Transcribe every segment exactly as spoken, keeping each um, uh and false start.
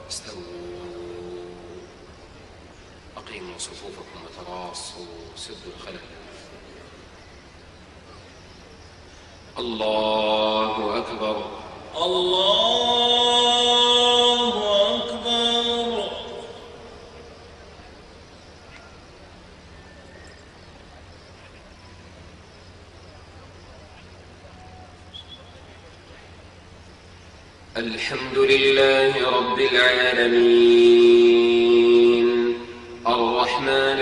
استووا أقيموا صفوفكم وتراصوا سدوا الخلل. الله أكبر الله أكبر. الحمد لله رب العالمين الرحمن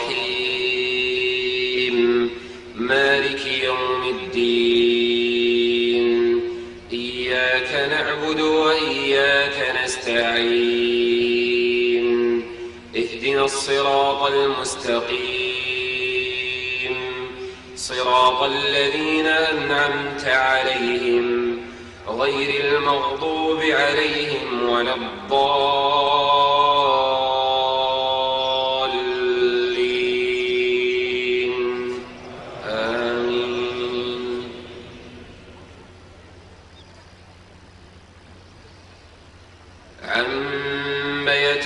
الرحيم مالك يوم الدين إياك نعبد وإياك نستعين اهدنا الصراط المستقيم صراط الذين أنعمت عليهم غير المغضوب عليهم ولا الضالين آمين. عم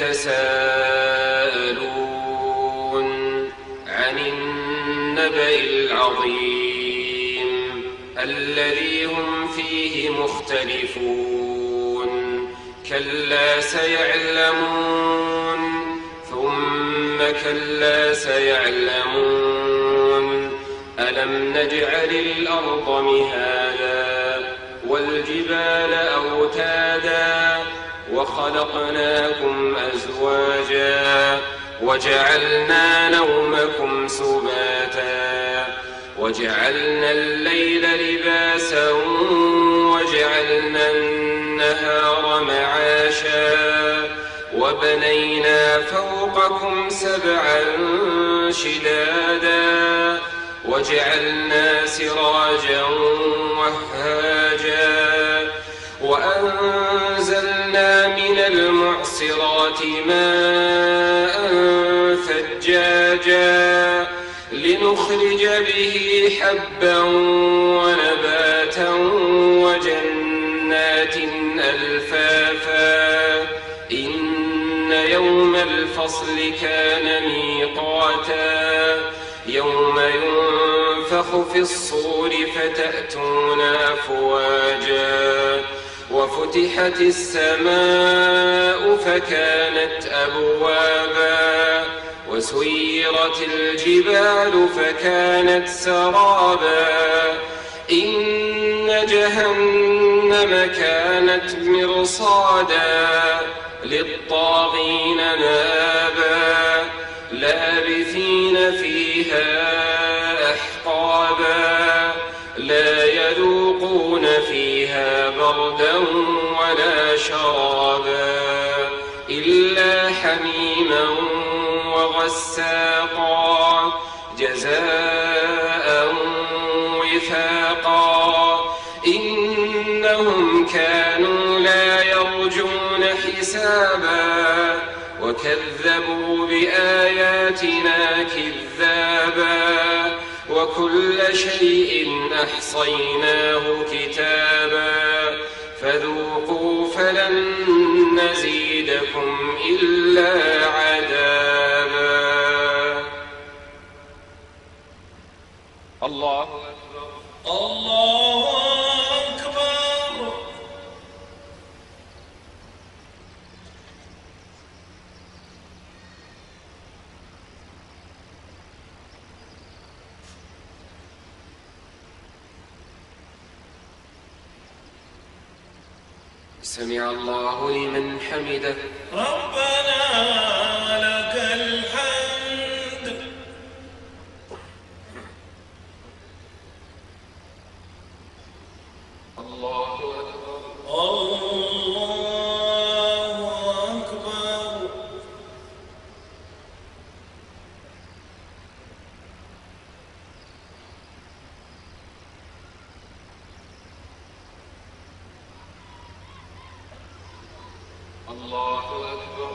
يتساءلون عن النبأ العظيم الذي هم فيه مختلفون كلا سيعلمون ثم كلا سيعلمون ألم نجعل الأرض مهادا والجبال أوتادا وخلقناكم أزواجا وجعلنا نومكم سباتا وجعلنا الليل لباسا وجعلنا النهار معاشا وبنينا فوقكم سبعا شدادا وجعلنا سراجا وهاجا وأنزلنا من المعصرات ماء ثجاجا لنخرج به حبا ونباتا وجنات ألفافا إن يوم الفصل كان ميقاتا يوم ينفخ في الصور فتأتون أفواجا وفتحت السماء فكانت أبوابا وسيرت الجبال فكانت سرابا إن جهنم كانت مرصادا للطاغين مآبا لابثين فيها أحقابا لا يذوقون فيها بردا ولا شرابا إلا حميما وغساقا جزاء وفاقا إنهم كانوا لا يرجون حسابا وكذبوا بآياتنا كذابا وكل شيء أحصيناه كتابا فذوقوا فلن نزيدكم إلا عذابا. الله أكبر الله أكبر. سمع الله لمن حمده ربنا لك الحمد. الله أكبر الله أكبر. الله أكبر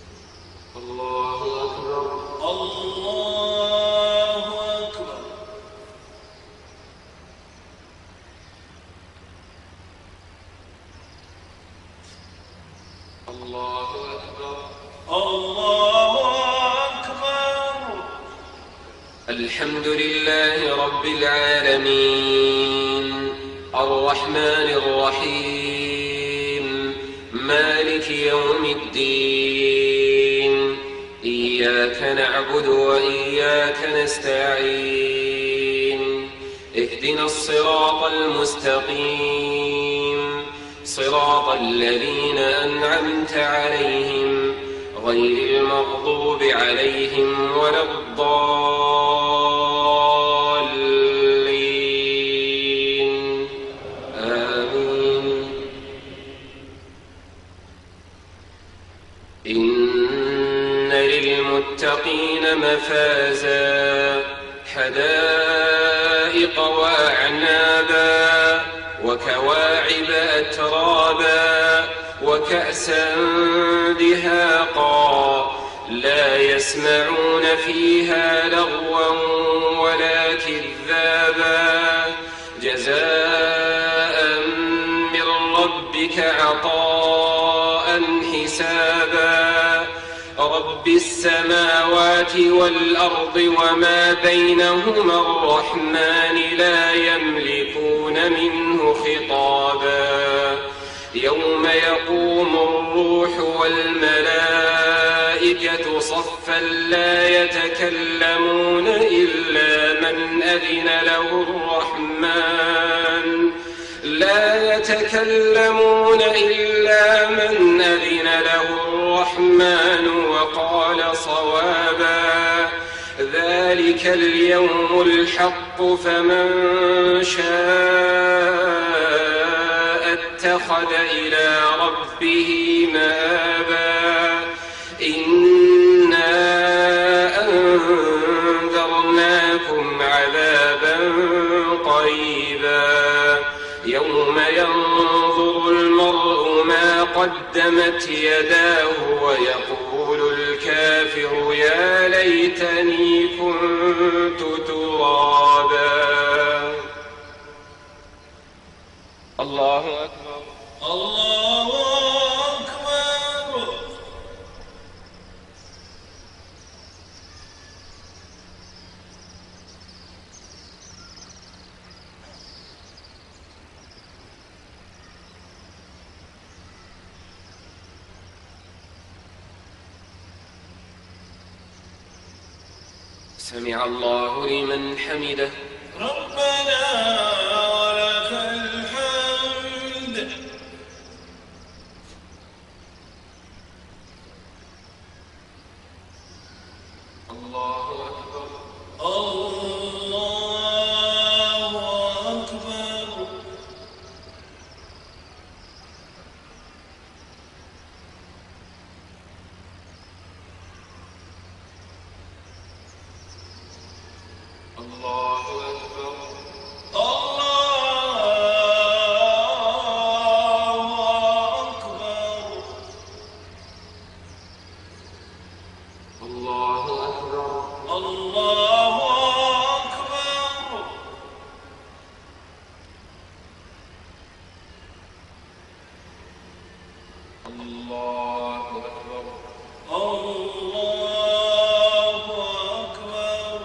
الله أكبر. الله أكبر الله أكبر. الحمد لله رب العالمين الرحمن الرحيم مالك يوم الدين إياك نعبد وإياك نستعين اهدنا الصراط المستقيم صراط الذين أنعمت عليهم غير المغضوب عليهم ولا الضالين آمين. إن للمتقين مفازا حدائق وأعنابا وكواعب أترابا وكأسا دهاقا لا يسمعون فيها لغوا ولا كذابا جزاء من ربك عطاء حسابا رب السماوات والأرض وما بينهما الرحمن لا يملكون منه خطابا يوم يقوم الروح والملائكة صفا لا يتكلمون إلا من أذن له الرحمن لا يتكلمون إلا من أذن له الرحمن وقال صوابا ذلك اليوم الحق فمن شاء اتخذ إلى ربه مآبا إنا أنذرناكم عذابا قريبا يوم ينظر المرء ما قدمت يداه ويقول الكافر يا ليتني كنت ترابا. الله أكبر الله أكبر. سمع الله لمن حمده ربنا ولك الحمد. الله أكبر الله أكبر. الله أكبر الله أكبر. الله أكبر الله أكبر الله أكبر.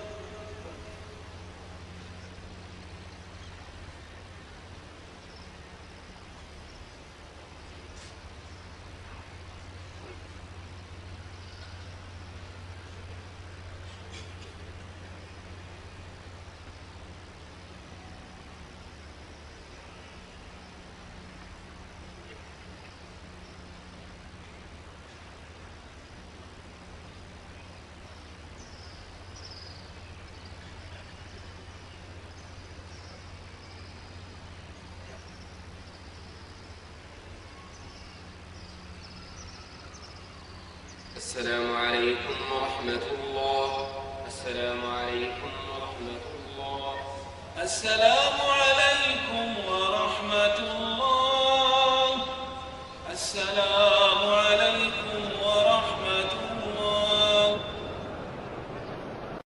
السلام عليكم ورحمة الله. السلام عليكم ورحمة الله. السلام عليكم